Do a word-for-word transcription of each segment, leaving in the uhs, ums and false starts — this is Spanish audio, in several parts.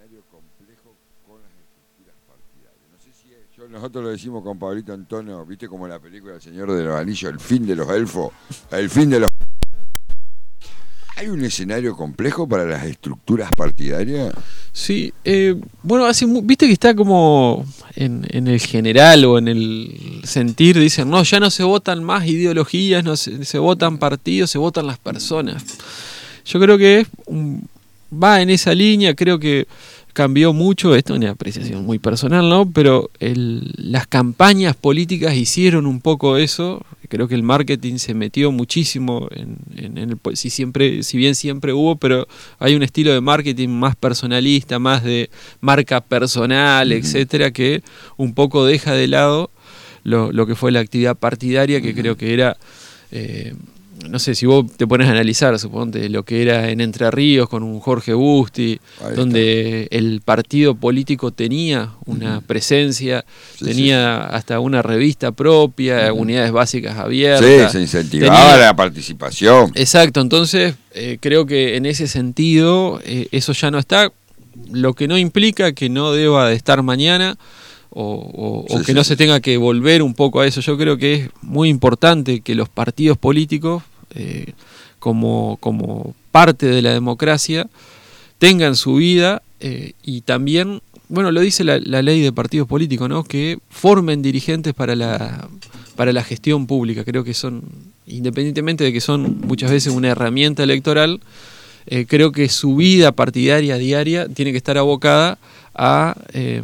escenario complejo con las estructuras partidarias. No sé si es, yo, nosotros lo decimos con Pablito Antonio, viste como la película El Señor de los Anillos, el fin de los elfos, el fin de los... ¿Hay un escenario complejo para las estructuras partidarias? Sí, eh, bueno, hace, viste que está como en, en el general o en el sentir, dicen, no, ya no se votan más ideologías, no se, se votan partidos, se votan las personas. Yo creo que un, va en esa línea, creo que cambió mucho, esto es una apreciación muy personal, ¿no? Pero el, las campañas políticas hicieron un poco eso. Creo que el marketing se metió muchísimo en, en, en el, si siempre, si bien siempre hubo, pero hay un estilo de marketing más personalista, más de marca personal, uh-huh. etcétera, que un poco deja de lado lo, lo que fue la actividad partidaria, que uh-huh. creo que era eh, no sé, si vos te pones a analizar, suponte, lo que era en Entre Ríos con un Jorge Busti, donde el partido político tenía una uh-huh. presencia, sí, tenía sí. hasta una revista propia, uh-huh. unidades básicas abiertas. Sí, se incentivaba tenía... la participación. Exacto, entonces eh, creo que en ese sentido eh, eso ya no está, lo que no implica que no deba de estar mañana. O, o, sí, o que sí, no sí. se tenga que volver un poco a eso. Yo creo que es muy importante que los partidos políticos, eh, como, como parte de la democracia, tengan su vida eh, y también, bueno, lo dice la, la ley de partidos políticos, ¿no? Que formen dirigentes para la, para la gestión pública. Creo que son, independientemente de que son muchas veces una herramienta electoral, eh, creo que su vida partidaria diaria tiene que estar abocada a... Eh,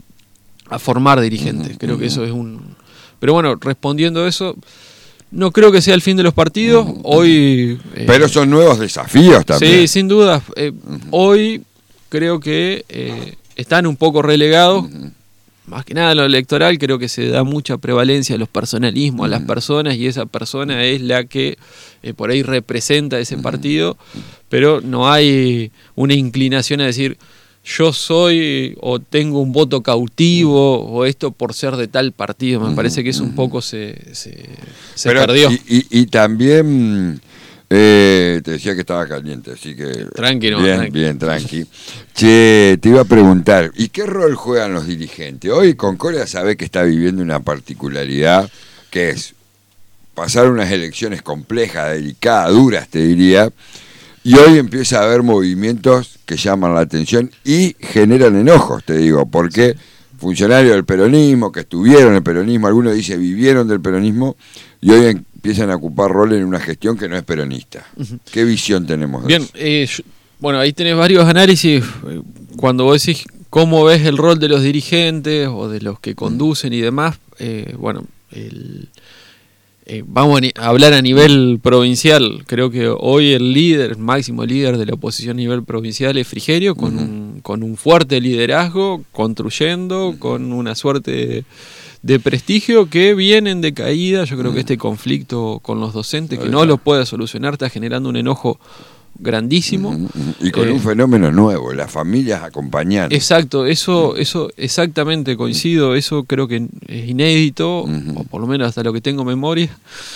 a formar dirigentes, creo que eso es un... Pero bueno, respondiendo a eso, no creo que sea el fin de los partidos, hoy... Eh, Pero son nuevos desafíos también. Sí, sin duda, eh, hoy creo que eh, están un poco relegados, más que nada en lo electoral, creo que se da mucha prevalencia a los personalismos, a las personas, y esa persona es la que eh, por ahí representa ese partido, pero no hay una inclinación a decir... yo soy o tengo un voto cautivo o esto por ser de tal partido. Me parece que eso un poco se, se, se Pero, perdió. Y, y, y también eh, te decía que estaba caliente, así que... Tranqui, no, bien, tranqui. bien, tranqui. Che, te iba a preguntar, ¿y qué rol juegan los dirigentes? Hoy Concordia sabe que está viviendo una particularidad que es pasar unas elecciones complejas, delicadas, duras, te diría. Y hoy empieza a haber movimientos que llaman la atención y generan enojos, te digo, porque funcionarios del peronismo, que estuvieron en el peronismo, algunos dicen vivieron del peronismo, y hoy empiezan a ocupar rol en una gestión que no es peronista. Uh-huh. ¿Qué visión tenemos de Bien, eso? Eh, yo, bueno, ahí tenés varios análisis. Cuando vos decís cómo ves el rol de los dirigentes o de los que conducen y demás, eh, bueno, el... Eh, vamos a hablar a nivel provincial. Creo que hoy el líder, el máximo líder de la oposición a nivel provincial es Frigerio, con, uh-huh. un, con un fuerte liderazgo, construyendo, uh-huh. con una suerte de, de prestigio que viene en decaída. Yo creo uh-huh. que este conflicto con los docentes, que no lo puede solucionar, está generando un enojo grandísimo. Uh-huh. Y con eh, un fenómeno nuevo, las familias acompañando. Exacto, eso, eso exactamente coincido, eso creo que es inédito, uh-huh. o por lo menos hasta lo que tengo memoria,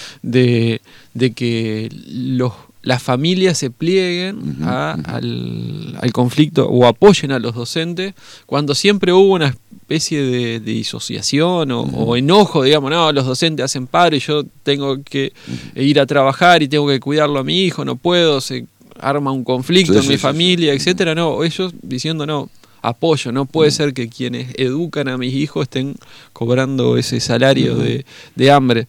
de, de que los, las familias se plieguen uh-huh. a, al, al conflicto o apoyen a los docentes, cuando siempre hubo una especie de, de disociación o, uh-huh. o enojo, digamos, no, los docentes hacen paro y yo tengo que uh-huh. ir a trabajar y tengo que cuidarlo a mi hijo, no puedo, se arma un conflicto sí, en sí, mi sí, familia, sí. etcétera. No, ellos diciendo no, apoyo, no puede uh-huh. ser que quienes educan a mis hijos estén cobrando ese salario uh-huh. de, de hambre.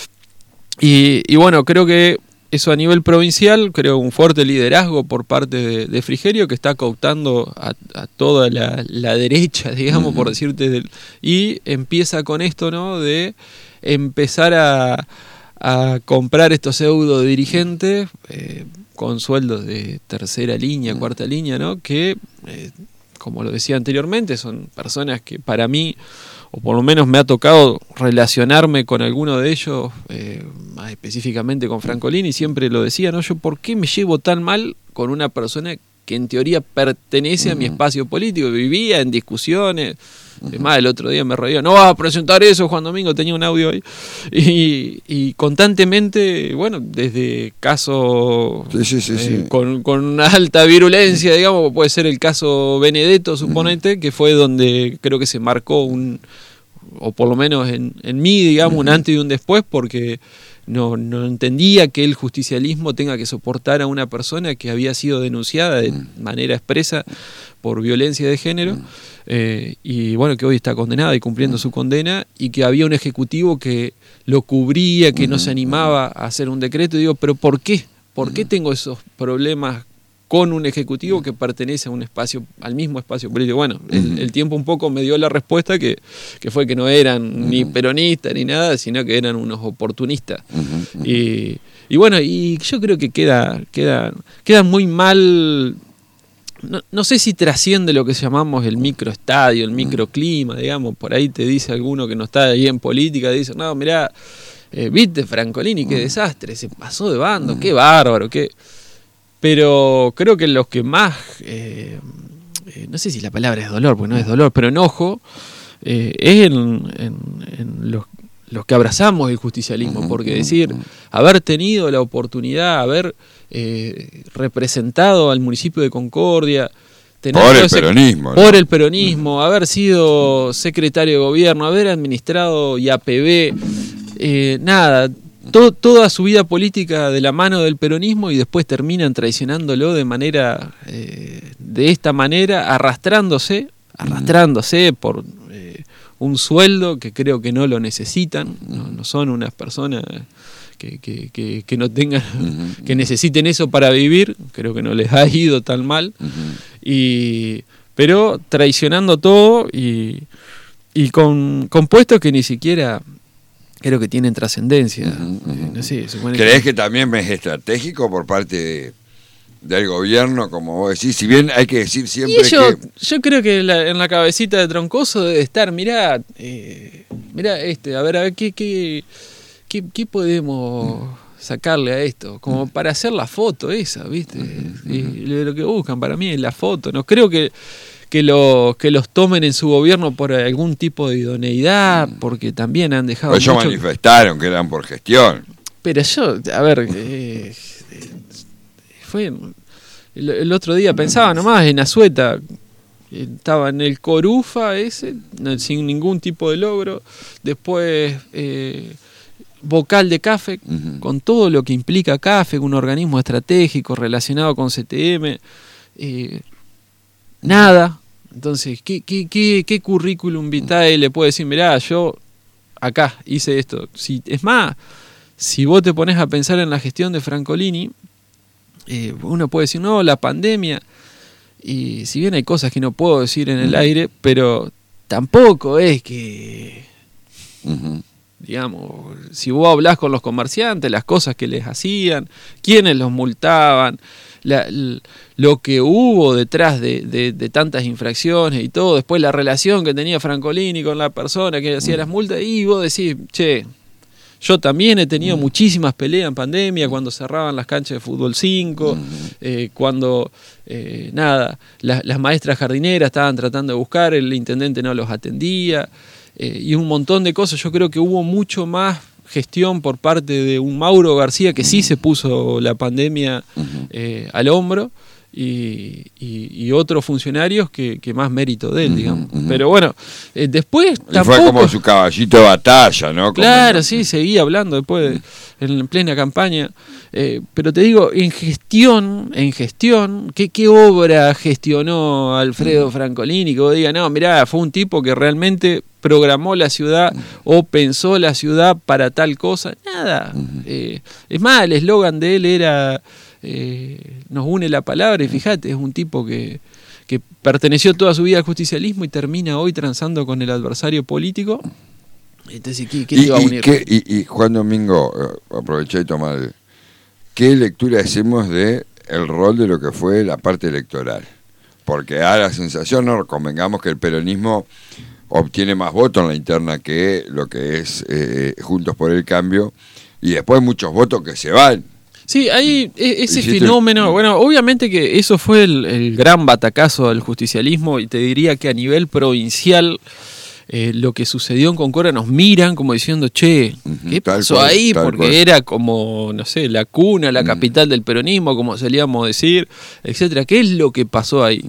Y, y bueno, creo que eso a nivel provincial, creo un fuerte liderazgo por parte de, de Frigerio, que está cooptando a, a toda la, la derecha, digamos, uh-huh. por decirte, del, y empieza con esto, ¿no? De empezar a, a comprar estos pseudo dirigentes, eh, con sueldos de tercera línea, cuarta línea, ¿no? Que, eh, como lo decía anteriormente, son personas que para mí, o por lo menos me ha tocado relacionarme con alguno de ellos, eh, más específicamente con Francolini, y siempre lo decía, ¿no? Yo, ¿por qué me llevo tan mal con una persona que en teoría pertenece uh-huh. a mi espacio político, vivía en discusiones. Uh-huh. Es más, el otro día me reía, no vas a presentar eso, Juan Domingo, tenía un audio ahí. Y, y constantemente, bueno, desde casos sí, sí, sí, eh, sí. Con, con una alta virulencia, digamos, puede ser el caso Benedetto, suponete, uh-huh. que fue donde creo que se marcó un, o por lo menos en, en mí, digamos, uh-huh. un antes y un después, porque no, no entendía que el justicialismo tenga que soportar a una persona que había sido denunciada de manera expresa por violencia de género, eh, y bueno, que hoy está condenada y cumpliendo su condena, y que había un ejecutivo que lo cubría, que no se animaba a hacer un decreto. Y digo, ¿pero por qué? ¿Por qué tengo esos problemas con un ejecutivo que pertenece a un espacio, al mismo espacio político? Bueno, el, el tiempo un poco me dio la respuesta, que, que fue que no eran ni peronistas ni nada, sino que eran unos oportunistas. Y, y bueno, y yo creo que queda, queda, queda muy mal. No, no sé si trasciende lo que llamamos el microestadio, el microclima, digamos. Por ahí te dice alguno que no está ahí en política, dice, no, mirá, eh, viste Francolini, qué desastre, se pasó de bando, qué bárbaro, qué... Pero creo que los que más, eh, eh, no sé si la palabra es dolor, porque no es dolor, pero enojo, eh, es en, en, en los, los que abrazamos el justicialismo, porque decir, haber tenido la oportunidad, haber eh, representado al municipio de Concordia, tener por el ese, peronismo, por ¿no? el peronismo, uh-huh. haber sido secretario de gobierno, haber administrado I A P B, eh, nada... Todo, toda su vida política de la mano del peronismo, y después terminan traicionándolo de manera eh, de esta manera, arrastrándose arrastrándose por eh, un sueldo que creo que no lo necesitan, no, no son unas personas que, que, que, que no tengan uh-huh. que necesiten eso para vivir, creo que no les ha ido tan mal, uh-huh. y pero traicionando todo y, y con, con puestos que ni siquiera creo que tienen trascendencia. Uh-huh, uh-huh. eh, no sé, ¿Crees que... que también es estratégico por parte de, del gobierno, como vos decís? Si bien hay que decir siempre yo, que... Yo creo que la, en la cabecita de Troncoso debe estar, mirá, eh, mirá este, a ver, a ver, ¿qué, qué, qué, qué podemos sacarle a esto? Como para hacer la foto esa, ¿viste? Uh-huh, y uh-huh. lo que buscan para mí es la foto. No creo que... Que, lo, que los tomen en su gobierno por algún tipo de idoneidad, porque también han dejado... Ellos mucho... manifestaron que eran por gestión. Pero yo, a ver, eh, fue el, el otro día pensaba nomás en Azueta, estaba en el Corufa ese, sin ningún tipo de logro, después eh, vocal de CAFE, uh-huh. con todo lo que implica CAFE, un organismo estratégico relacionado con C T M, eh, nada. Entonces, ¿qué, qué, qué, qué currículum vitae le puede decir? Mirá, yo acá hice esto. Si, es más, si vos te pones a pensar en la gestión de Francolini, eh, uno puede decir, no, la pandemia, y si bien hay cosas que no puedo decir en el aire, pero tampoco es que, uh-huh. digamos, si vos hablás con los comerciantes, las cosas que les hacían, quiénes los multaban, La, lo que hubo detrás de, de, de tantas infracciones y todo, después la relación que tenía Francolini con la persona que hacía las multas, y vos decís, che, yo también he tenido mm. muchísimas peleas en pandemia, cuando cerraban las canchas de fútbol cinco, mm. eh, cuando, eh, nada, la, las maestras jardineras estaban tratando de buscar, el intendente no los atendía, eh, y un montón de cosas. Yo creo que hubo mucho más gestión por parte de un Mauro García que sí se puso la pandemia eh, al hombro, y, y, y otros funcionarios que, que más mérito de él, digamos. Uh-huh. Pero bueno, eh, después y tampoco... fue como su caballito de batalla, ¿no? Como claro, el... sí, seguía hablando después, de, en plena campaña. Eh, pero te digo, en gestión, en gestión, ¿qué, qué obra gestionó Alfredo uh-huh. Francolini? Que vos digas, no, mirá, fue un tipo que realmente programó la ciudad o pensó la ciudad para tal cosa. Nada. Uh-huh. Eh, es más, el eslogan de él era eh, nos une la palabra, y fíjate, es un tipo que, que perteneció toda su vida al justicialismo y termina hoy transando con el adversario político. Entonces, ¿qué, qué y, te va a unir? ¿qué, y, y Juan Domingo, aproveché y tomar, ¿qué lectura hacemos de el rol de lo que fue la parte electoral? Porque da la sensación, no convengamos que el peronismo obtiene más votos en la interna que lo que es eh, Juntos por el Cambio, y después muchos votos que se van. Sí, hay ese fenómeno, bueno, obviamente que eso fue el, el gran batacazo del justicialismo, y te diría que a nivel provincial eh, lo que sucedió en Concordia nos miran como diciendo, che, ¿qué pasó cual, ahí? Porque cual. Era como, no sé, la cuna, la capital del peronismo, como solíamos decir, etcétera. ¿Qué es lo que pasó ahí?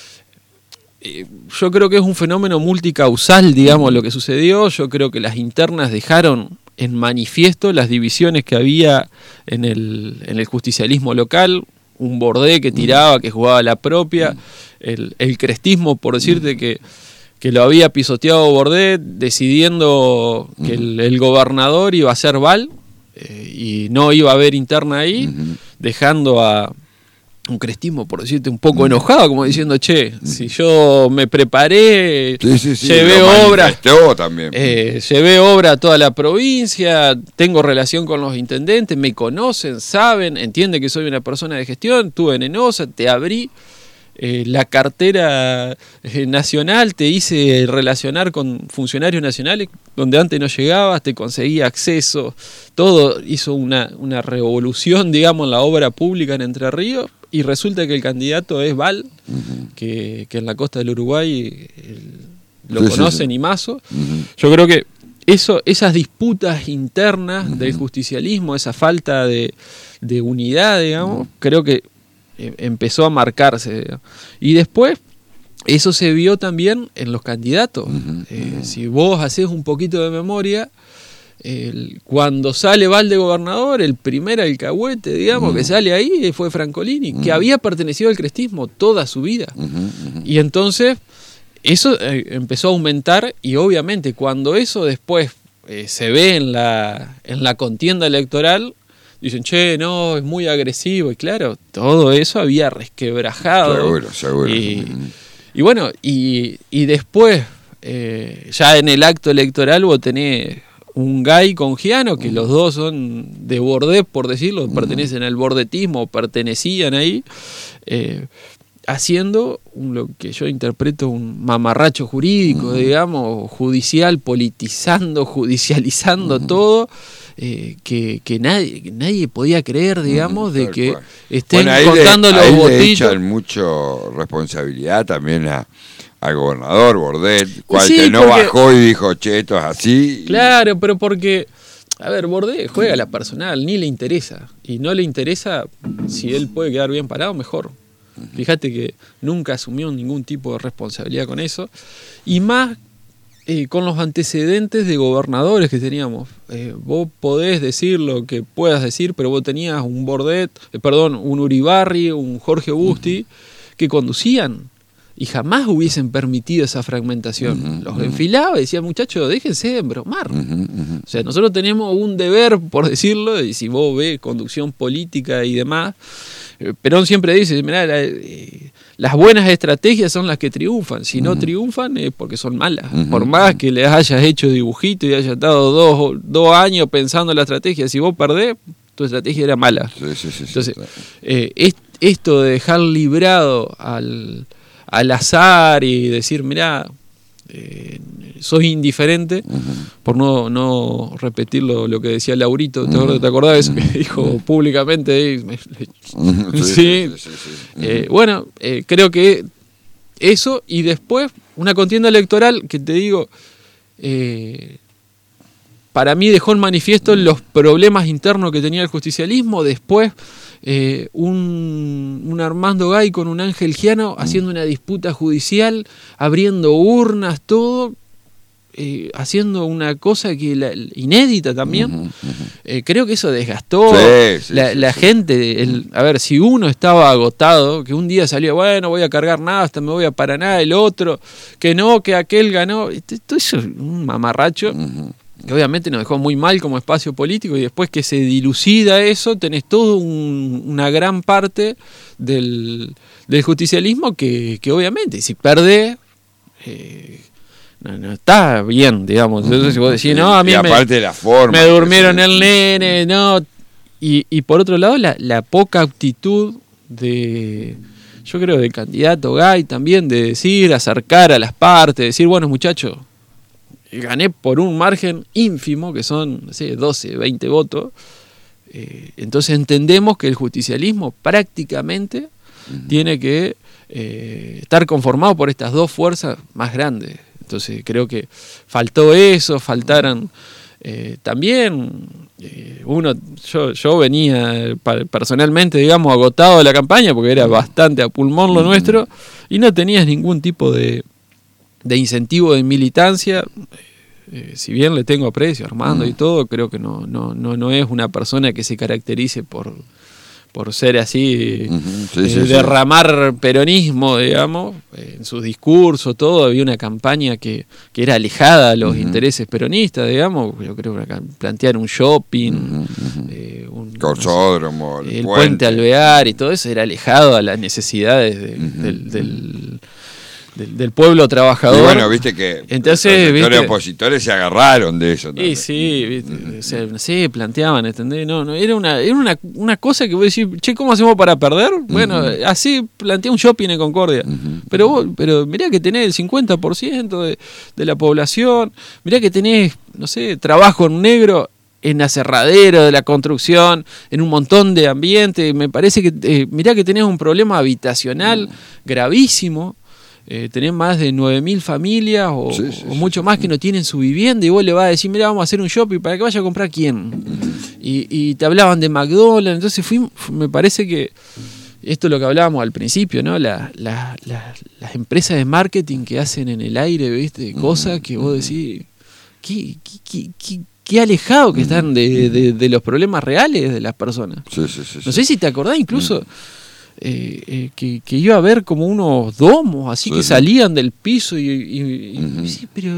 Eh, yo creo que es un fenómeno multicausal, digamos, lo que sucedió. Yo creo que las internas dejaron en manifiesto las divisiones que había en el, en el justicialismo local, un Bordé que tiraba, que jugaba la propia, el, el crestismo, por decirte que, que lo había pisoteado Bordé, decidiendo que el, el gobernador iba a ser Val, eh, y no iba a haber interna ahí, dejando a un crestismo, por decirte, un poco enojado, como diciendo, che, si yo me preparé, sí, sí, sí, llevé obra, también. Eh, llevé obra a toda la provincia, tengo relación con los intendentes, me conocen, saben, entienden que soy una persona de gestión, tuve en Enosa, te abrí eh, la cartera eh, nacional, te hice relacionar con funcionarios nacionales donde antes no llegabas, te conseguí acceso, todo hizo una, una revolución, digamos, en la obra pública en Entre Ríos. Y resulta que el candidato es Val, uh-huh. que, que en la costa del Uruguay el, lo sí, conocen, sí, sí. y Mazo. Uh-huh. Yo creo que eso, esas disputas internas uh-huh. del justicialismo, esa falta de, de unidad, digamos, uh-huh. creo que eh, empezó a marcarse. Digamos. Y después, eso se vio también en los candidatos. Uh-huh. Eh, si vos haces un poquito de memoria, El, cuando sale Val de gobernador, el primer alcahuete, digamos, uh-huh. que sale ahí fue Francolini, uh-huh. que había pertenecido al crestismo toda su vida. Uh-huh, uh-huh. Y entonces eso eh, empezó a aumentar, y obviamente cuando eso después eh, se ve en la, en la contienda electoral, dicen, che, no, es muy agresivo. Y claro, todo eso había resquebrajado. Seguro, seguro. Y, y bueno, y, y después, eh, ya en el acto electoral vos tenés un Gay con Giano, que uh-huh. los dos son de Bordé, por decirlo, uh-huh. pertenecen al bordetismo, pertenecían ahí, eh, haciendo un, lo que yo interpreto un mamarracho jurídico, uh-huh. digamos, judicial, politizando, judicializando uh-huh. todo, eh, que, que, nadie, que nadie podía creer, digamos, uh-huh. de que cual. estén bueno, contando le, los ahí votitos. Le echan mucho responsabilidad también a al gobernador Bordet, cual sí, que no porque, bajó y dijo, che, esto es así. Claro, pero porque, a ver, Bordet juega a la personal, ni le interesa. Y no le interesa, si él puede quedar bien parado, mejor. Fíjate que nunca asumió ningún tipo de responsabilidad con eso. Y más eh, con los antecedentes de gobernadores que teníamos. Eh, vos podés decir lo que puedas decir, pero vos tenías un Bordet, eh, perdón, un Uribarri, un Jorge Busti, uh-huh. que conducían. Y jamás hubiesen permitido esa fragmentación. Uh-huh, Los uh-huh. enfilaba y decía, muchachos, déjense de embromar. Uh-huh, uh-huh. O sea, nosotros tenemos un deber, por decirlo, y si vos ves conducción política y demás, eh, Perón siempre dice, mirá, la, eh, las buenas estrategias son las que triunfan. Si uh-huh. no triunfan es porque son malas. Uh-huh. Por más que les hayas hecho dibujito y hayas estado dos, dos años pensando en la estrategia, si vos perdés, tu estrategia era mala. Sí, sí, sí, Entonces, sí, eh, es, esto de dejar librado al... al azar y decir, mirá, eh, soy indiferente, uh-huh. por no, no repetir lo, lo que decía Laurito, ¿te, uh-huh. ¿te acordás de eso que dijo uh-huh. públicamente? Uh-huh. sí, sí, sí, sí, sí. Uh-huh. Eh, bueno, eh, creo que eso, y después una contienda electoral que te digo, eh, para mí dejó en manifiesto uh-huh. los problemas internos que tenía el justicialismo. Después Eh, un, un Armando Gay con un Ángel Giano mm. haciendo una disputa judicial, abriendo urnas, todo, eh, haciendo una cosa que la, inédita también. Uh-huh, uh-huh. Eh, creo que eso desgastó sí, sí, la, sí, la sí. gente. El, a ver, si uno estaba agotado, que un día salió, bueno, voy a cargar nada, hasta me voy a Paraná, el otro, que no, que aquel ganó, todo eso es un mamarracho. Uh-huh. Que obviamente nos dejó muy mal como espacio político, y después que se dilucida eso, tenés toda un, una gran parte del, del justicialismo que, que obviamente, si perdés, eh, no, no está bien, digamos. Entonces, si vos decís, no, a mí y me, aparte de la forma, me durmieron el nene, no. Y, y por otro lado, la, la poca aptitud de, yo creo, del candidato Gay también, de decir, acercar a las partes, decir, bueno, muchachos, gané por un margen ínfimo, que son, no sé, doce, veinte votos, Eh, entonces entendemos que el justicialismo prácticamente uh-huh. tiene que eh, estar conformado por estas dos fuerzas más grandes. Entonces creo que faltó eso, faltaron eh, también eh, uno, yo, yo venía personalmente, digamos, agotado de la campaña porque era bastante a pulmón lo nuestro y no tenías ningún tipo de, de incentivo de militancia. Eh, si bien le tengo aprecio a Armando y todo, creo que no, no, no, no es una persona que se caracterice por, por ser así, uh-huh. sí, eh, sí, derramar sí. peronismo, digamos, eh, en sus discursos, todo. Había una campaña que, que era alejada a los uh-huh. intereses peronistas, digamos. Yo creo que plantear un shopping, uh-huh. eh, un Corsódromo, no sé, el puente. puente Alvear y todo eso era alejado a las necesidades de, uh-huh. del, del Del, del pueblo trabajador. Y bueno, viste que entonces, los ¿viste? opositores se agarraron de eso también. Sí, sí, viste, o sea, no sé, planteaban, ¿entendés? No, no, era una, era una, una cosa que vos decís, che, ¿cómo hacemos para perder? Bueno, uh-huh. así plantea un shopping en Concordia. Uh-huh. Pero vos, pero mirá que tenés el cincuenta por ciento de, de la población, mirá que tenés, no sé, trabajo en negro en aserradero de la construcción, en un montón de ambientes. Me parece que, eh, mirá que tenés un problema habitacional uh-huh. gravísimo. Eh, tenés más de nueve mil familias o, sí, sí, o mucho sí, más sí. que no tienen su vivienda y vos le vas a decir, mira, vamos a hacer un shopping, ¿para que vaya a comprar quién? Uh-huh. Y, y te hablaban de McDonald's, entonces fui, me parece que esto es lo que hablábamos al principio, ¿no? La, la, la, las empresas de marketing que hacen en el aire, ¿viste? Cosas uh-huh. que vos decís, qué, qué, qué, qué alejado que uh-huh. están de, de, de los problemas reales de las personas. Sí, sí, sí, no sí. sé si te acordás incluso... Uh-huh. Eh, eh, que, que iba a haber como unos domos así sí, que sí. salían del piso y, y, y uh-huh. sí, pero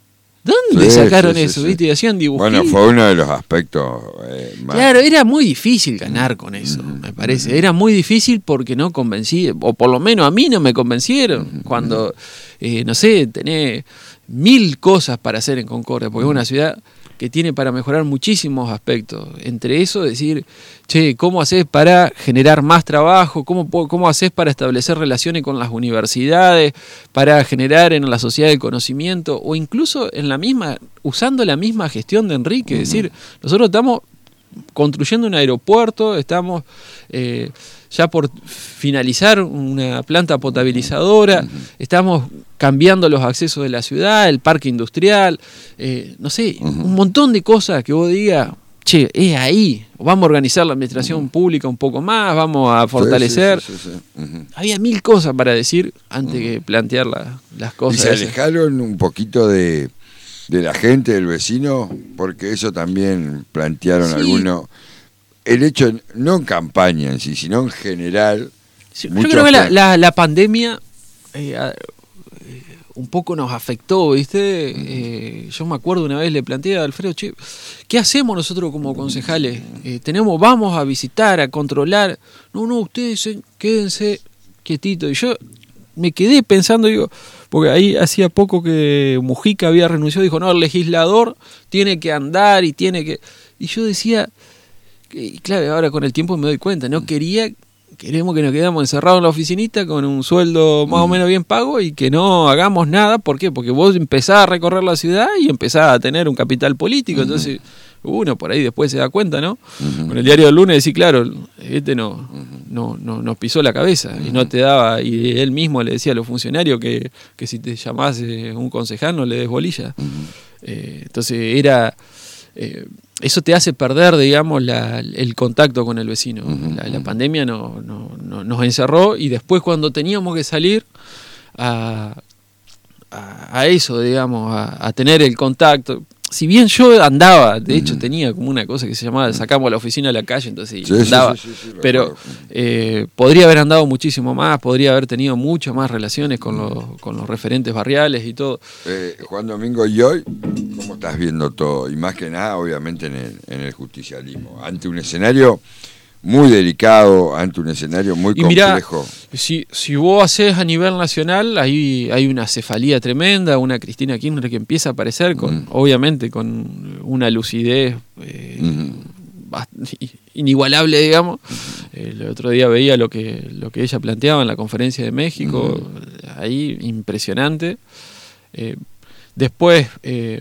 ¿dónde sí, sacaron sí, eso? Sí, ¿viste? Y hacían dibujitos. Bueno, fue uno de los aspectos eh, más... Claro, era muy difícil ganar con eso, uh-huh. me parece. Era muy difícil porque no convencí, o por lo menos a mí no me convencieron. Uh-huh. Cuando, eh, no sé, tenés mil cosas para hacer en Concordia, porque uh-huh. es una ciudad que tiene para mejorar muchísimos aspectos. Entre eso, decir, che, ¿cómo haces para generar más trabajo? ¿Cómo, cómo haces para establecer relaciones con las universidades? Para generar en la sociedad del conocimiento? O incluso en la misma, usando la misma gestión de Enrique. Uh-huh. Es decir, nosotros estamos construyendo un aeropuerto, estamos eh, ya por finalizar una planta potabilizadora, uh-huh. estamos cambiando los accesos de la ciudad, el parque industrial, eh, no sé, uh-huh. un montón de cosas que vos digas, che, es ahí, vamos a organizar la administración uh-huh. pública un poco más, vamos a fortalecer. Sí, sí, sí, sí. Uh-huh. Había mil cosas para decir antes uh-huh. que plantear la, las cosas. Y se alejaron un poquito de, de la gente, del vecino, porque eso también plantearon sí. algunos. El hecho, no en campaña en sí, sino en general. Sí, yo creo que la, la, la pandemia... Eh, un poco nos afectó, ¿viste? Eh, yo me acuerdo una vez le planteé a Alfredo, che, ¿qué hacemos nosotros como concejales? Eh, tenemos, vamos a visitar, a controlar. No, no, ustedes quédense quietitos. Y yo me quedé pensando, digo, porque ahí hacía poco que Mujica había renunciado, dijo, no, el legislador tiene que andar y tiene que... Y yo decía, y claro, ahora con el tiempo me doy cuenta, no quería... Queremos que nos quedemos encerrados en la oficinita con un sueldo más mm. o menos bien pago y que no hagamos nada. ¿Por qué? Porque vos empezás a recorrer la ciudad y empezás a tener un capital político. Mm. Entonces uno por ahí después se da cuenta, ¿no? Mm. Con el diario del lunes decís, claro, este no, mm. no, no nos pisó la cabeza mm. y no te daba, y él mismo le decía a los funcionarios que, que si te llamás eh, un concejal no le des bolilla. Mm. Eh, entonces era... Eh, eso te hace perder, digamos, la, el contacto con el vecino. Uh-huh. La, la pandemia no, no, no, nos encerró y después cuando teníamos que salir a, a, a eso, digamos, a, a tener el contacto. Si bien yo andaba, de hecho uh-huh. tenía como una cosa que se llamaba, sacamos la oficina a la calle, entonces sí, andaba, sí, sí, sí, sí, pero eh, podría haber andado muchísimo más, podría haber tenido muchas más relaciones con los, con los referentes barriales y todo. Eh, Juan Domingo, y hoy, ¿cómo estás viendo todo? Y más que nada, obviamente, en el, en el justicialismo, ante un escenario muy delicado, ante un escenario muy y complejo. Mirá, si, si vos hacés a nivel nacional, ahí hay una cefalía tremenda, una Cristina Kirchner que empieza a aparecer, con, mm. obviamente con una lucidez eh, mm. inigualable, digamos. Mm. El otro día veía lo que, lo que ella planteaba en la conferencia de México, mm. ahí impresionante. Eh, después... Eh,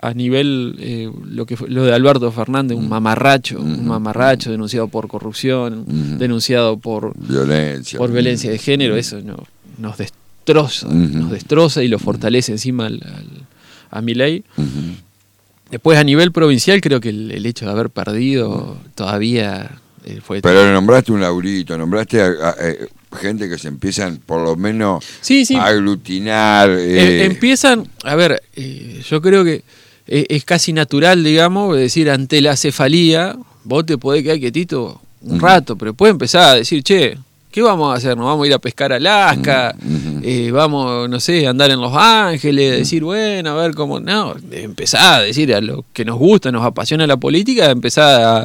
a nivel, eh, lo que fue, lo de Alberto Fernández, un mamarracho, uh-huh. un mamarracho denunciado por corrupción, uh-huh. denunciado por violencia, por violencia de género, uh-huh. eso no, nos destroza, uh-huh. nos destroza y lo fortalece encima al, al, a Milei. Uh-huh. Después a nivel provincial creo que el, el hecho de haber perdido uh-huh. todavía eh, fue... Pero le nombraste un laurito, nombraste a, a, a gente que se empiezan por lo menos sí, sí. a aglutinar. Eh, eh, empiezan, a ver, eh, yo creo que es, es casi natural, digamos, es decir, ante la cefalía, vos te podés quedar quietito un uh-huh. rato, pero puedes empezar a decir, che, ¿qué vamos a hacer? ¿Nos vamos a ir a pescar a Alaska? Uh-huh. Eh, vamos, no sé, a andar en Los Ángeles, uh-huh. decir, bueno, a ver cómo... No, empezar a decir a lo que nos gusta, nos apasiona la política, empezar a...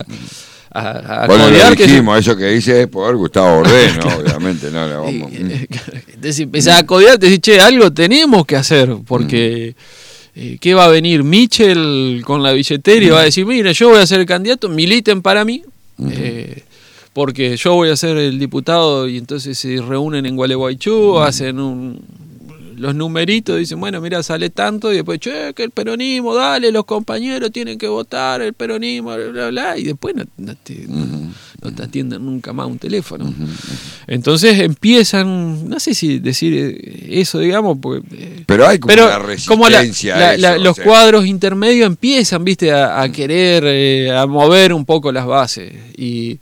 A, a bueno, lo dijimos, eso que dice es por Gustavo Bordés, ¿no? Obviamente, no le vamos. Entonces empezás a codear, te decís, che, algo tenemos que hacer, porque mm. eh, ¿qué va a venir? Mitchell con la billetera y mm. va a decir, mire, yo voy a ser el candidato, militen para mí, mm. eh, porque yo voy a ser el diputado, y entonces se reúnen en Gualeguaychú, mm. hacen un... los numeritos, dicen, bueno, mira, sale tanto, y después, che, que el peronismo, dale, los compañeros tienen que votar, el peronismo, bla, bla, bla, y después no, no, te, uh-huh. no, no te atienden nunca más un teléfono. Uh-huh. Entonces empiezan, no sé si decir eso, digamos, porque... Pero hay como pero una resistencia como la, a la, eso, la, los o sea. cuadros intermedios empiezan, viste, a, a querer, eh, a mover un poco las bases. Y,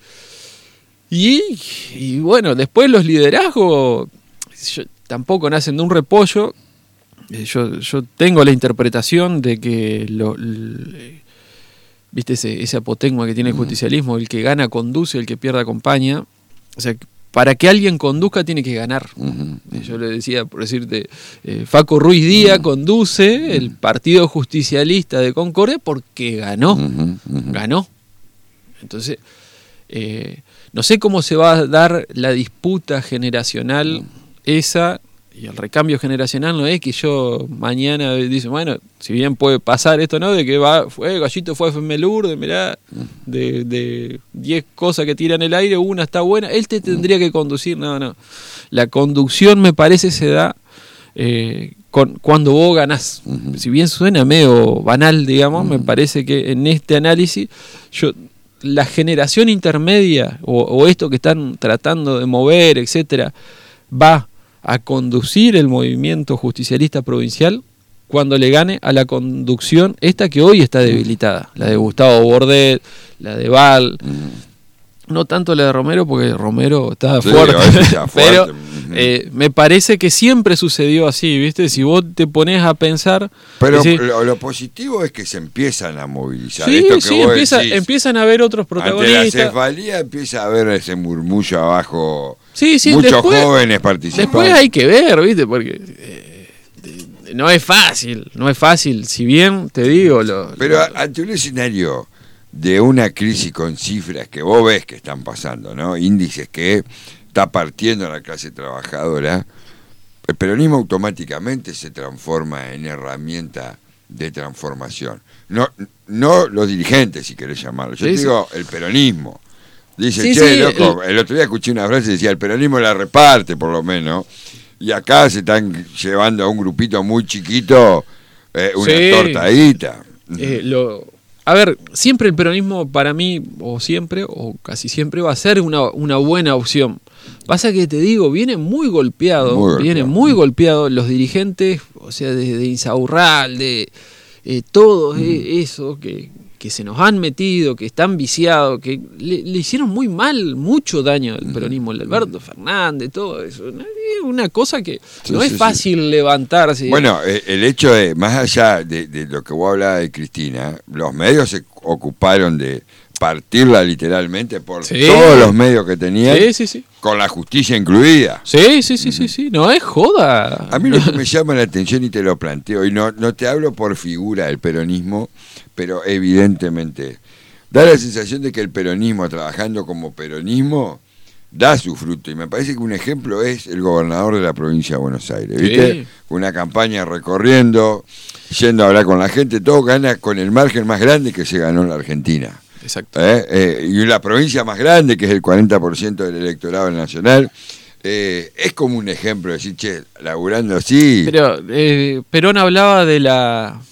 y, y bueno, después los liderazgos... Yo, tampoco nacen de un repollo. Yo, yo tengo la interpretación de que lo, le, viste ese, ese apotegma que tiene el justicialismo, el que gana conduce, el que pierde acompaña. O sea, para que alguien conduzca tiene que ganar. Uh-huh. Yo le decía, por decirte, eh, Faco Ruiz Díaz uh-huh. conduce uh-huh. el Partido Justicialista de Concordia porque ganó. Uh-huh. Uh-huh. Ganó. Entonces, eh, no sé cómo se va a dar la disputa generacional uh-huh. esa, y el recambio generacional no es que yo mañana dice, bueno, si bien puede pasar esto, ¿no? De que va, fue, Gallito fue a F M Lourdes, mirá, de diez cosas que tiran el aire, una está buena, él te tendría que conducir, no, no. La conducción me parece se da eh, con, cuando vos ganás. Uh-huh. Si bien suena medio banal, digamos, uh-huh. me parece que en este análisis, yo la generación intermedia, o, o esto que están tratando de mover, etcétera, va a conducir el movimiento justicialista provincial cuando le gane a la conducción esta que hoy está debilitada, la de Gustavo Bordet, la de Val, mm. no tanto la de Romero porque Romero está sí, fuerte, está fuerte, pero eh, me parece que siempre sucedió así, ¿viste? Si vos te pones a pensar... Pero decís, lo, lo positivo es que se empiezan a movilizar. Sí, Esto que sí, vos empieza, decís, empiezan a haber otros protagonistas. Ante la cefalía empieza a haber ese murmullo abajo... Sí, sí, muchos después, jóvenes participan. Después hay que ver, ¿viste? Porque eh, no es fácil, no es fácil. Si bien te digo... Lo, Pero lo, ante un escenario de una crisis con cifras que vos ves que están pasando, ¿no? Índices que está partiendo la clase trabajadora, el peronismo automáticamente se transforma en herramienta de transformación. No, no los dirigentes, si querés llamarlo. Yo sí, te digo sí. el peronismo. Dice, sí, che, sí, loco, el... el otro día escuché una frase que decía, el peronismo la reparte, por lo menos, y acá se están llevando a un grupito muy chiquito eh, una sí. tortadita. Eh, lo, a ver, siempre el peronismo para mí, o siempre, o casi siempre, va a ser una, una buena opción. Pasa que te digo, viene muy golpeado, muy viene golpeado. muy golpeado los dirigentes, o sea, de, de Insaurral, de eh, todo mm. eh, eso que... que se nos han metido, que están viciados, que le, le hicieron muy mal, mucho daño al peronismo, el Alberto Fernández, todo eso. Es una cosa que sí, no sí, es fácil sí. levantarse. Bueno, el hecho de, más allá de, de lo que vos hablabas de Cristina, los medios se ocuparon de partirla literalmente por sí. todos los medios que tenían, sí, sí, sí. con la justicia incluida. Sí, sí, sí, sí, sí, no es joda. A mí lo que me llama la atención y te lo planteo, y no, no te hablo por figura del peronismo, pero evidentemente da la sensación de que el peronismo, trabajando como peronismo, da su fruto. Y me parece que un ejemplo es el gobernador de la provincia de Buenos Aires. ¿Viste? Sí. Una campaña recorriendo, yendo a hablar con la gente, todo gana con el margen más grande que se ganó en la Argentina. Exacto. ¿Eh? Eh, y la provincia más grande, que es el cuarenta por ciento del electorado nacional. Eh, es como un ejemplo de decir, che, laburando así. Pero eh, Perón hablaba de la...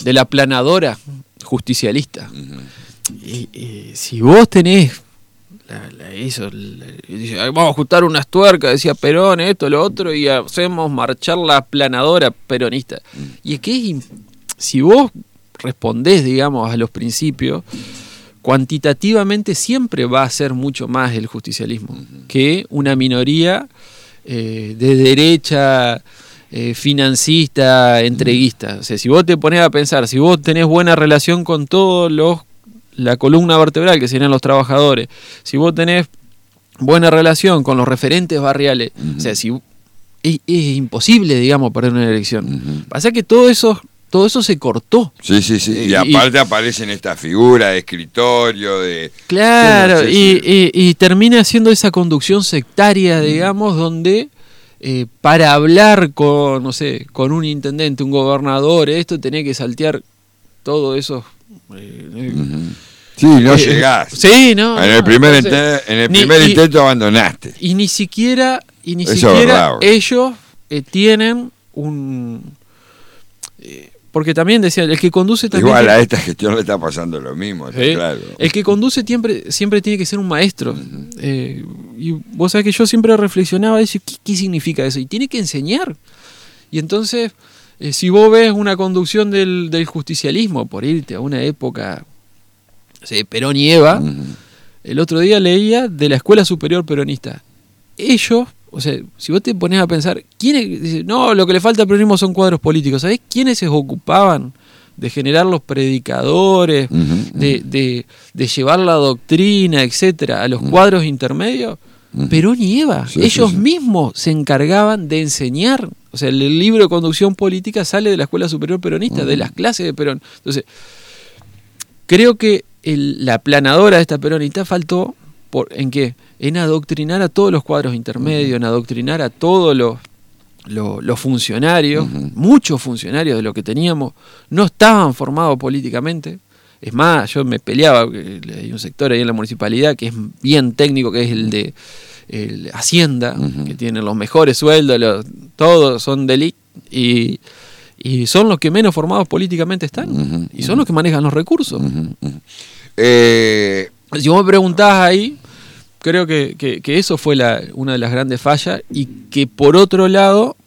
de la planadora justicialista. Uh-huh. y, y, si vos tenés la, la, eso, la, dice, vamos a ajustar unas tuercas, decía Perón, esto, lo otro, y hacemos marchar la planadora peronista. Uh-huh. Y es que es, si vos respondés, digamos, a los principios, cuantitativamente siempre va a ser mucho más el justicialismo uh-huh. que una minoría eh, de derecha eh, financista, entreguista. O sea, si vos te ponés a pensar, si vos tenés buena relación con todos los, la columna vertebral, que serían los trabajadores, si vos tenés buena relación con los referentes barriales, uh-huh. o sea, si es, es imposible, digamos, perder una elección. Uh-huh. Pasa que todo eso Todo eso se cortó. Sí, sí, sí. Y, y aparte y, aparecen estas figuras de escritorio, de... Claro, no sé y, si... y, y termina siendo esa conducción sectaria, digamos, mm. donde eh, para hablar con, no sé, con un intendente, un gobernador, esto tenía que saltear todo eso. Eh, mm-hmm. Sí, no eh, llegás. Sí, no. En no, el primer, entonces, ente- en el primer ni, intento abandonaste. Y ni siquiera, y ni eso siquiera ellos eh, tienen un... Eh, porque también decía, el que conduce también... Igual a esta gestión le está pasando lo mismo, ¿sí? Claro. El que conduce siempre, siempre tiene que ser un maestro. Uh-huh. Eh, y vos sabés que yo siempre reflexionaba eso, ¿qué, ¿qué significa eso? Y tiene que enseñar. Y entonces, eh, si vos ves una conducción del, del justicialismo, por irte a una época, no sé, Perón y Eva, uh-huh. el otro día leía de la Escuela Superior Peronista. Ellos... O sea, si vos te pones a pensar, ¿quiénes? Dice, no, lo que le falta al peronismo son cuadros políticos. ¿Sabés quiénes se ocupaban de generar los predicadores, uh-huh, de, de, de llevar la doctrina, etcétera, a los uh-huh. cuadros intermedios? Uh-huh. Perón y Eva. Sí, Ellos sí, sí. mismos se encargaban de enseñar. O sea, el libro de conducción política sale de la Escuela Superior Peronista, uh-huh. de las clases de Perón. Entonces, creo que el, la planadora de esta peronista faltó. Por, ¿En qué? En adoctrinar a todos los cuadros intermedios, uh-huh. en adoctrinar a todos los, los, los funcionarios, uh-huh. muchos funcionarios de lo que teníamos, no estaban formados políticamente. Es más, yo me peleaba, hay un sector ahí en la municipalidad que es bien técnico, que es el de el Hacienda, uh-huh. que tienen los mejores sueldos, los, todos son de élite, y, y son los que menos formados políticamente están, uh-huh. y son los que manejan los recursos. Uh-huh. Eh... Si vos me preguntás ahí, creo que, que, que eso fue la, una de las grandes fallas, y que por otro lado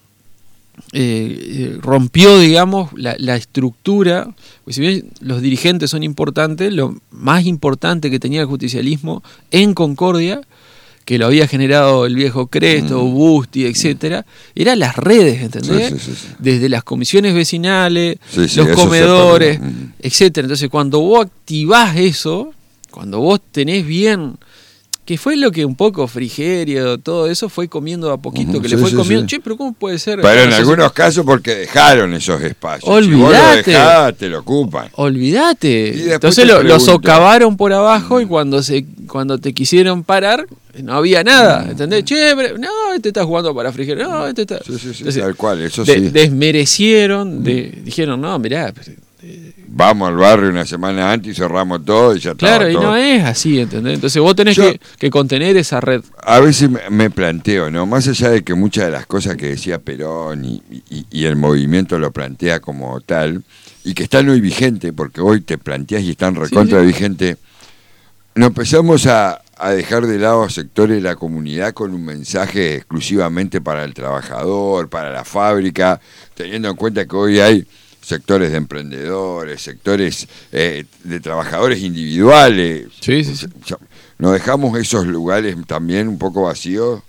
eh, rompió, digamos, la, la estructura. Pues si bien los dirigentes son importantes, lo más importante que tenía el justicialismo en Concordia, que lo había generado el viejo Cresto, mm. Busti, etcétera, eran las redes, ¿entendés? Sí, sí, sí, sí. Desde las comisiones vecinales, sí, sí, los comedores, mm. etcétera. Entonces, cuando vos activás eso, cuando vos tenés bien, que fue lo que un poco Frigerio, todo eso fue comiendo a poquito, uh-huh, que sí, le fue sí, comiendo, sí. Che, pero ¿cómo puede ser? Pero en algunos casos porque dejaron esos espacios. Olvidate. Si vos lo dejás, te lo ocupan. Olvídate. Entonces lo, lo socavaron por abajo uh-huh. y cuando se cuando te quisieron parar, no había nada, uh-huh. ¿entendés? Che, pero, no, este está jugando para Frigerio, no, este está... Sí, sí, sí, Entonces, tal cual, eso de, sí. Desmerecieron, de, uh-huh. dijeron, no, mirá... Eh, vamos al barrio una semana antes y cerramos todo y ya está. Claro, y todo. no es así, ¿entendés? Entonces vos tenés Yo, que, que contener esa red. A veces me, me planteo, ¿no? Más allá de que muchas de las cosas que decía Perón y, y, y el movimiento lo plantea como tal, y que están hoy vigentes, porque hoy te planteas y están recontra sí, sí. vigentes, nos empezamos a, a dejar de lado sectores de la comunidad con un mensaje exclusivamente para el trabajador, para la fábrica, teniendo en cuenta que hoy hay sectores de emprendedores, sectores eh, de trabajadores individuales. Sí, sí, sí. ¿Nos dejamos esos lugares también un poco vacíos?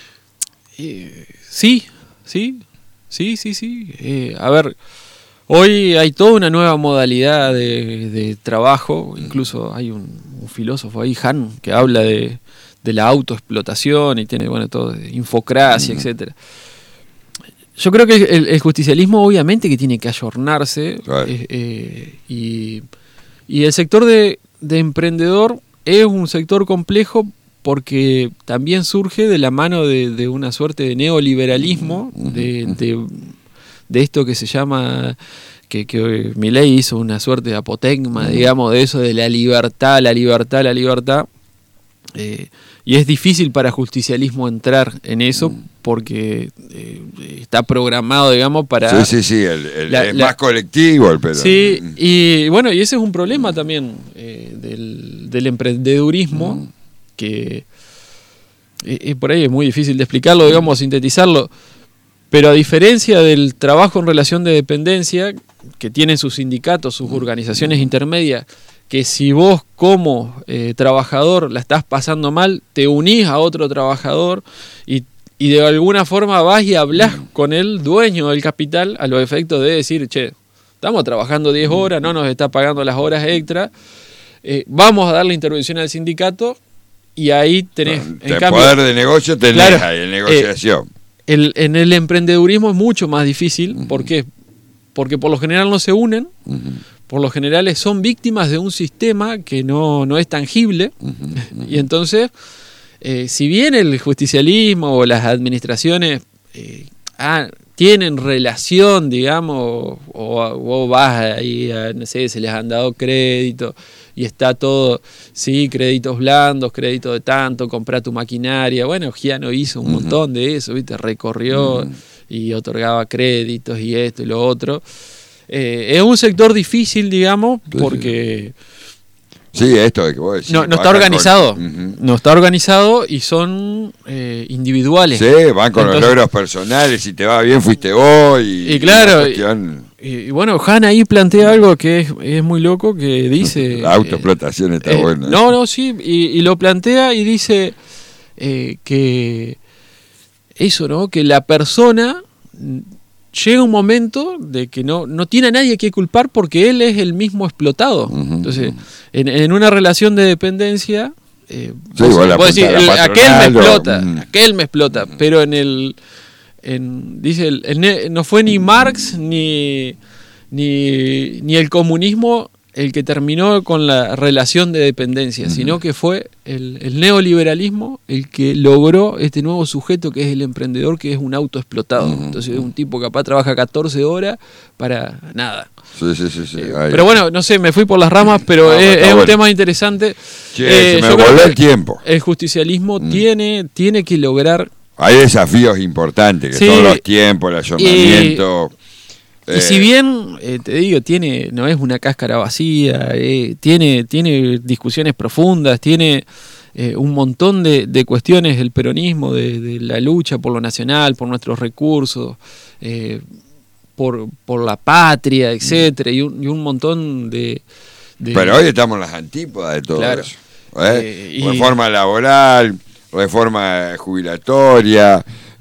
Eh, sí, sí, sí, sí, sí. Eh, a ver, hoy hay toda una nueva modalidad de, de trabajo, incluso hay un, un filósofo ahí, Han, que habla de, de la autoexplotación y tiene, bueno, todo, de infocracia, mm. etcétera. Yo creo que el, el justicialismo obviamente que tiene que ayornarse claro. eh, eh, y, y el sector de, de emprendedor es un sector complejo porque también surge de la mano de, de una suerte de neoliberalismo, uh-huh. de, de, de esto que se llama, que, que Milei hizo una suerte de apotegma, uh-huh. digamos, de eso de la libertad, la libertad, la libertad. Eh, y es difícil para justicialismo entrar en eso porque eh, está programado, digamos, para... Sí, sí, sí, el, el, la, es la, más colectivo el Perón. Sí, y bueno, y ese es un problema también eh, del, del emprendedurismo, mm. que eh, por ahí es muy difícil de explicarlo, digamos, sintetizarlo, pero a diferencia del trabajo en relación de dependencia, que tienen sus sindicatos, sus organizaciones intermedias, que si vos como eh, trabajador la estás pasando mal, te unís a otro trabajador y, y de alguna forma vas y hablás con el dueño del capital a los efectos de decir, che, estamos trabajando diez horas, no nos está pagando las horas extra, eh, vamos a darle intervención al sindicato y ahí tenés... El en cambio, poder de negocio tenés claro, ahí, en negociación. Eh, el, en el emprendedurismo es mucho más difícil, uh-huh. ¿por qué? Porque por lo general no se unen, uh-huh. por lo general son víctimas de un sistema que no, no es tangible, uh-huh, uh-huh. y entonces, eh, si bien el justicialismo o las administraciones eh, ah, tienen relación, digamos, o, o vas ahí, a, no sé, se les han dado crédito y está todo, sí, créditos blandos, crédito de tanto, comprá tu maquinaria, bueno, Giano hizo un uh-huh. montón de eso, ¿viste? Recorrió uh-huh. y otorgaba créditos y esto y lo otro. Eh, es un sector difícil, digamos, porque... Sí, esto de que vos decís... No, no está organizado, con... uh-huh. no está organizado y son eh, individuales. Sí, van con Entonces, los logros personales, si te va bien fuiste vos y... Y claro, y, y, y bueno, Han ahí plantea algo que es, es muy loco, que dice... La autoexplotación eh, está eh, buena. No, no, sí, y, y lo plantea y dice eh, que... Eso, ¿no? Que la persona... llega un momento de que no, no tiene a nadie que culpar porque él es el mismo explotado. Uh-huh. Entonces, en, en una relación de dependencia, eh, sí, vos, bueno, vos decís, el, aquel me explota, uh-huh. aquel me explota, uh-huh. pero en el, en, dice, el, el, no fue ni Marx ni, ni, ni el comunismo el que terminó con la relación de dependencia, uh-huh. sino que fue el, el neoliberalismo el que logró este nuevo sujeto que es el emprendedor, que es un autoexplotado. Uh-huh. Entonces es un tipo que capaz trabaja catorce horas para nada. Sí, sí, sí, sí. Eh, pero bueno, no sé, me fui por las ramas, pero no, es, es bueno. un tema interesante. Che, eh, se me volvió el tiempo. El justicialismo mm. tiene, tiene que lograr... Hay desafíos importantes, que sí, son los tiempos, el ayornamiento... Y, Eh, y si bien, eh, te digo, tiene no es una cáscara vacía, eh, tiene, tiene discusiones profundas, tiene eh, un montón de, de cuestiones del peronismo, de, de la lucha por lo nacional, por nuestros recursos, eh, por, por la patria, etcétera, y un, y un montón de, de... Pero hoy estamos en las antípodas de todo claro. eso. ¿eh? Eh, y... Reforma laboral, reforma jubilatoria...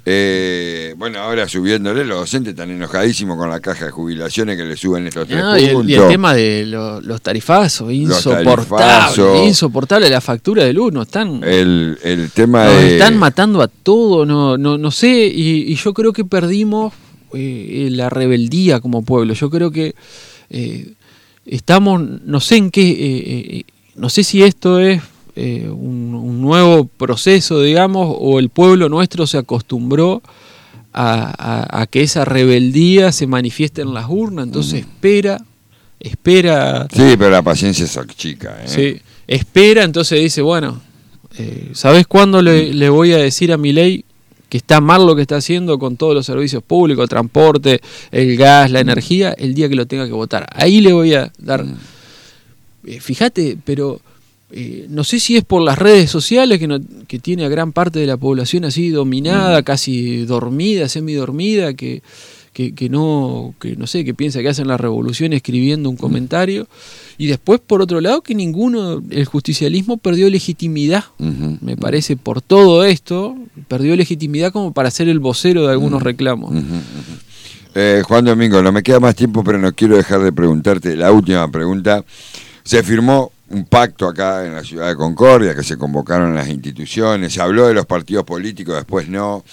Eh, bueno, ahora subiéndole, los docentes están enojadísimos con la caja de jubilaciones que le suben estos tres no, puntos. Y el, y el tema de lo, los tarifazos, insoportable, los tarifazos, insoportable la factura de luz, nos están, el, el tema nos de... están matando a todo, no, no, no sé, y, y yo creo que perdimos eh, la rebeldía como pueblo. Yo creo que eh, estamos, no sé en qué, eh, eh, no sé si esto es Eh, un, un nuevo proceso, digamos, o el pueblo nuestro se acostumbró a, a, a que esa rebeldía se manifieste en las urnas, entonces mm. espera, espera... Sí, pero la paciencia es chica, ¿eh? Sí, espera, entonces dice, bueno, eh, ¿sabés cuándo le, le voy a decir a Milei que está mal lo que está haciendo con todos los servicios públicos, el transporte, el gas, la mm. energía? El día que lo tenga que votar. Ahí le voy a dar... Mm. Eh, fíjate, pero... Eh, no sé si es por las redes sociales que, no, que tiene a gran parte de la población así dominada, mm. casi dormida, semidormida, que, que, que no que no sé, que piensa que hacen la revolución escribiendo un comentario. Y después, por otro lado, que ninguno, el justicialismo perdió legitimidad, uh-huh. me parece, por todo esto, perdió legitimidad como para ser el vocero de algunos uh-huh. reclamos. Uh-huh. Uh-huh. Eh, Juan Domingo, no me queda más tiempo, pero no quiero dejar de preguntarte la última pregunta. Se firmó un pacto acá en la ciudad de Concordia, que se convocaron las instituciones, se habló de los partidos políticos, después no.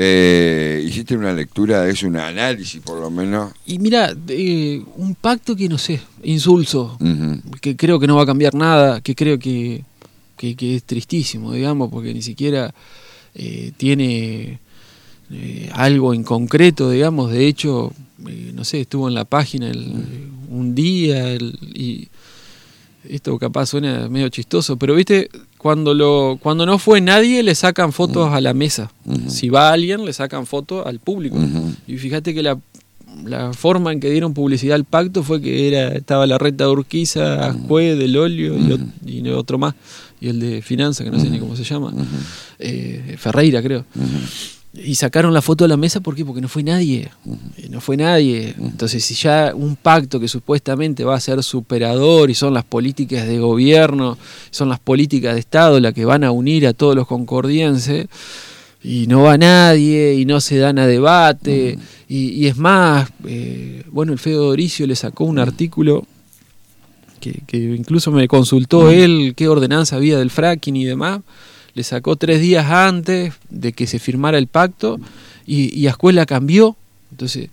Eh, ¿Hiciste una lectura de eso, un análisis por lo menos? Y mira, eh, un pacto que no sé, insulso, uh-huh. que creo que no va a cambiar nada, que creo que, que, que es tristísimo, digamos, porque ni siquiera eh, tiene eh, algo en concreto, digamos. De hecho, eh, no sé, estuvo en la página el, uh-huh. un día el, y... Esto capaz suena medio chistoso, pero viste, cuando lo cuando no fue nadie le sacan fotos uh-huh. a la mesa. Uh-huh. Si va alguien le sacan fotos al público. Uh-huh. Y fíjate que la la forma en que dieron publicidad al pacto fue que era estaba la Reta de Urquiza, Ascue, Del Olio uh-huh. y, y otro más, y el de Finanza, que no uh-huh. sé ni cómo se llama, uh-huh. eh, Ferreira creo. Uh-huh. Y sacaron la foto a la mesa, ¿por qué? Porque no fue nadie, uh-huh. no fue nadie. Uh-huh. Entonces, si ya un pacto que supuestamente va a ser superador y son las políticas de gobierno, son las políticas de Estado las que van a unir a todos los concordienses, y no va nadie, y no se dan a debate, uh-huh. y, y es más, eh, bueno, el Feo Doricio le sacó un uh-huh. artículo que, que incluso me consultó uh-huh. él qué ordenanza había del fracking y demás, le sacó tres días antes de que se firmara el pacto, y, y Ascue la cambió. Entonces,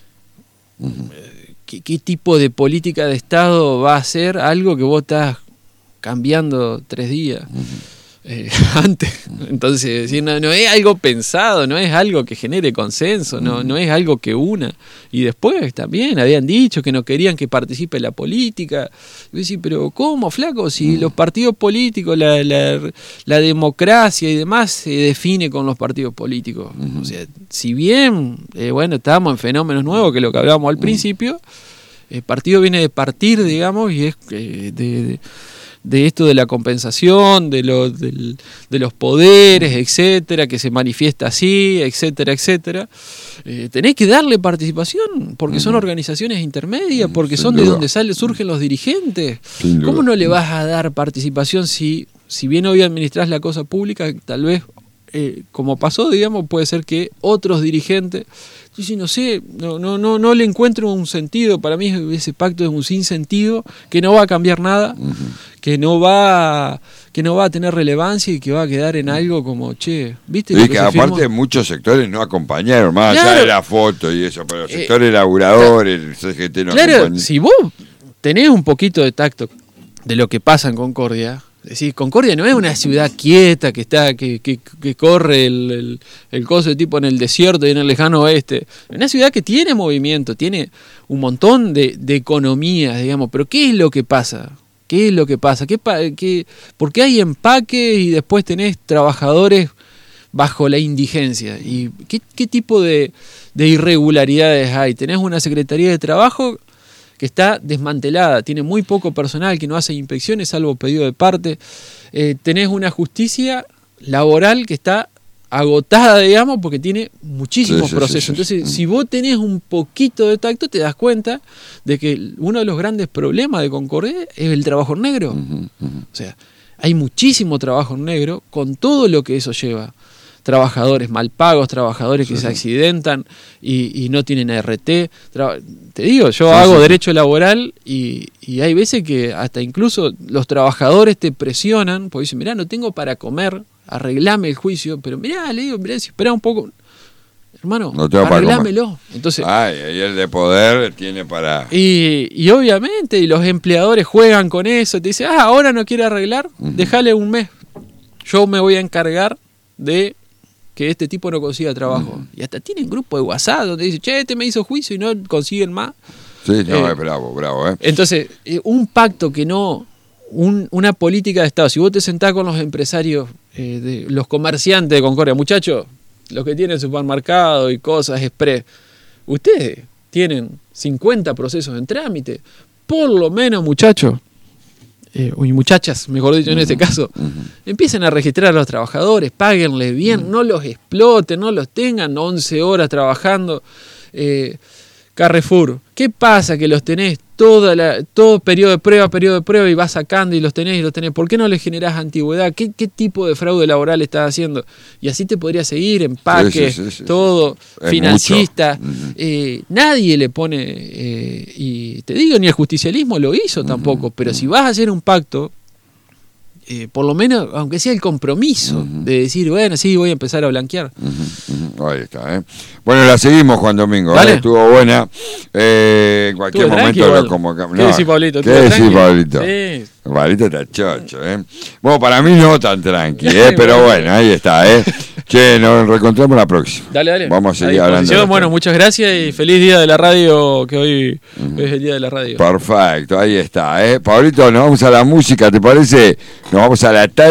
uh-huh. ¿qué, ¿qué tipo de política de Estado va a ser algo que vos estás cambiando tres días? Uh-huh. Eh, antes, entonces no, no es algo pensado, no es algo que genere consenso, no, no es algo que una. Y después también habían dicho que no querían que participe la política. Y yo decía, pero ¿cómo, flaco? Si los partidos políticos, la, la, la democracia y demás se define con los partidos políticos. O sea, si bien, eh, bueno, estábamos en fenómenos nuevos, que es lo que hablábamos al principio, el partido viene de partir, digamos, y es eh, de... de de esto de la compensación, de, lo, de, de los poderes, etcétera, que se manifiesta así, etcétera, etcétera. Eh, tenés que darle participación, porque uh-huh. son organizaciones intermedias, porque Sin son duda. de donde sale, surgen los dirigentes. Sin ¿Cómo duda. no le vas a dar participación si, si bien hoy administrás la cosa pública, tal vez, eh, como pasó, digamos, puede ser que otros dirigentes... Yo sí, no sé, no, no, no, no le encuentro un sentido. Para mí ese pacto es un sinsentido, que no va a cambiar nada, uh-huh. que no va que no va a tener relevancia y que va a quedar en algo como, che, ¿viste? Y que, que aparte firmó? Muchos sectores no acompañaron, más claro. allá de la foto y eso, pero los sectores eh, laburadores, el C G T no claro, acompañan. Si vos tenés un poquito de tacto de lo que pasa en Concordia... Es decir, Concordia no es una ciudad quieta que está que, que, que corre el, el, el coso de tipo en el desierto y en el lejano oeste. Es una ciudad que tiene movimiento, tiene un montón de, de economías, digamos. Pero ¿qué es lo que pasa? ¿Qué es lo que pasa? ¿Qué, qué, ¿Por qué hay empaques y después tenés trabajadores bajo la indigencia? ¿Y qué, qué tipo de, de irregularidades hay? Tenés una Secretaría de Trabajo que está desmantelada, tiene muy poco personal, que no hace inspecciones, salvo pedido de parte. Eh, tenés una justicia laboral que está agotada, digamos, porque tiene muchísimos sí, sí, procesos. Sí, sí, Entonces, sí. si vos tenés un poquito de tacto, te das cuenta de que uno de los grandes problemas de Concordia es el trabajo en negro. Uh-huh, uh-huh. O sea, hay muchísimo trabajo en negro con todo lo que eso lleva. Trabajadores mal pagos, trabajadores que sí, se accidentan y, y no tienen A R T. Tra- te digo, yo sí, hago sí. derecho laboral y, y hay veces que hasta incluso los trabajadores te presionan, porque dicen, mirá, no tengo para comer, arreglame el juicio, pero mirá, le digo, mirá, si espera un poco, hermano, no arreglámelo. Entonces, Ay, y el de poder tiene para... Y, y obviamente, y los empleadores juegan con eso, te dicen, ah, ahora no quiere arreglar, uh-huh. déjale un mes, yo me voy a encargar de... que este tipo no consiga trabajo. Uh-huh. Y hasta tienen grupo de WhatsApp donde dicen, che, este me hizo juicio y no consiguen más. Sí, no, eh, es bravo, bravo. ¿eh? Entonces, eh, un pacto que no, un, una política de Estado, si vos te sentás con los empresarios, eh, de, los comerciantes de Concordia, muchachos, los que tienen supermercado y cosas express, ustedes tienen cincuenta procesos en trámite, por lo menos, muchachos, Eh, y muchachas, mejor dicho, en uh-huh, este caso, uh-huh. empiecen a registrar a los trabajadores, páguenles bien, uh-huh. no los exploten, no los tengan once horas trabajando. Eh, Carrefour, ¿qué pasa que los tenés toda la, todo periodo de prueba, periodo de prueba y vas sacando y los tenés y los tenés? ¿Por qué no les generás antigüedad? ¿Qué, qué tipo de fraude laboral estás haciendo? Y así te podría seguir, empaque, sí, sí, sí, sí, todo, sí. financista. Uh-huh. Eh, nadie le pone, eh, y te digo, ni el justicialismo lo hizo uh-huh, tampoco, pero uh-huh. si vas a hacer un pacto, Eh, por lo menos, aunque sea el compromiso uh-huh. de decir, bueno, sí, voy a empezar a blanquear. Uh-huh, uh-huh. Ahí está, ¿eh? Bueno, la seguimos, Juan Domingo, ¿eh? Estuvo buena. Eh, en cualquier Estuve momento lo convocamos. ¿Qué no, decís, Pablito? ¿Qué decís, Pablito? Sí. Pablito está chocho, ¿eh? Bueno, para mí no tan tranqui, ¿eh? Pero bueno, ahí está, ¿eh? Che, nos reencontramos la próxima. Dale, dale. Vamos a seguir hablando. Bueno, muchas gracias y feliz día de la radio, que hoy uh-huh. es el día de la radio. Perfecto, ahí está, ¿eh? Pablito, nos vamos a la música, ¿te parece? Nos vamos a la tarde.